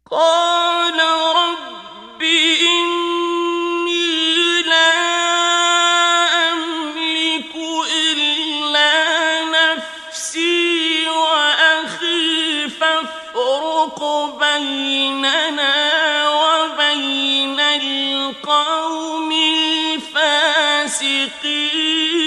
قال رب إني لا أملك إلا نفسي وأخي فافرق بيننا وبين القوم الفاسقين.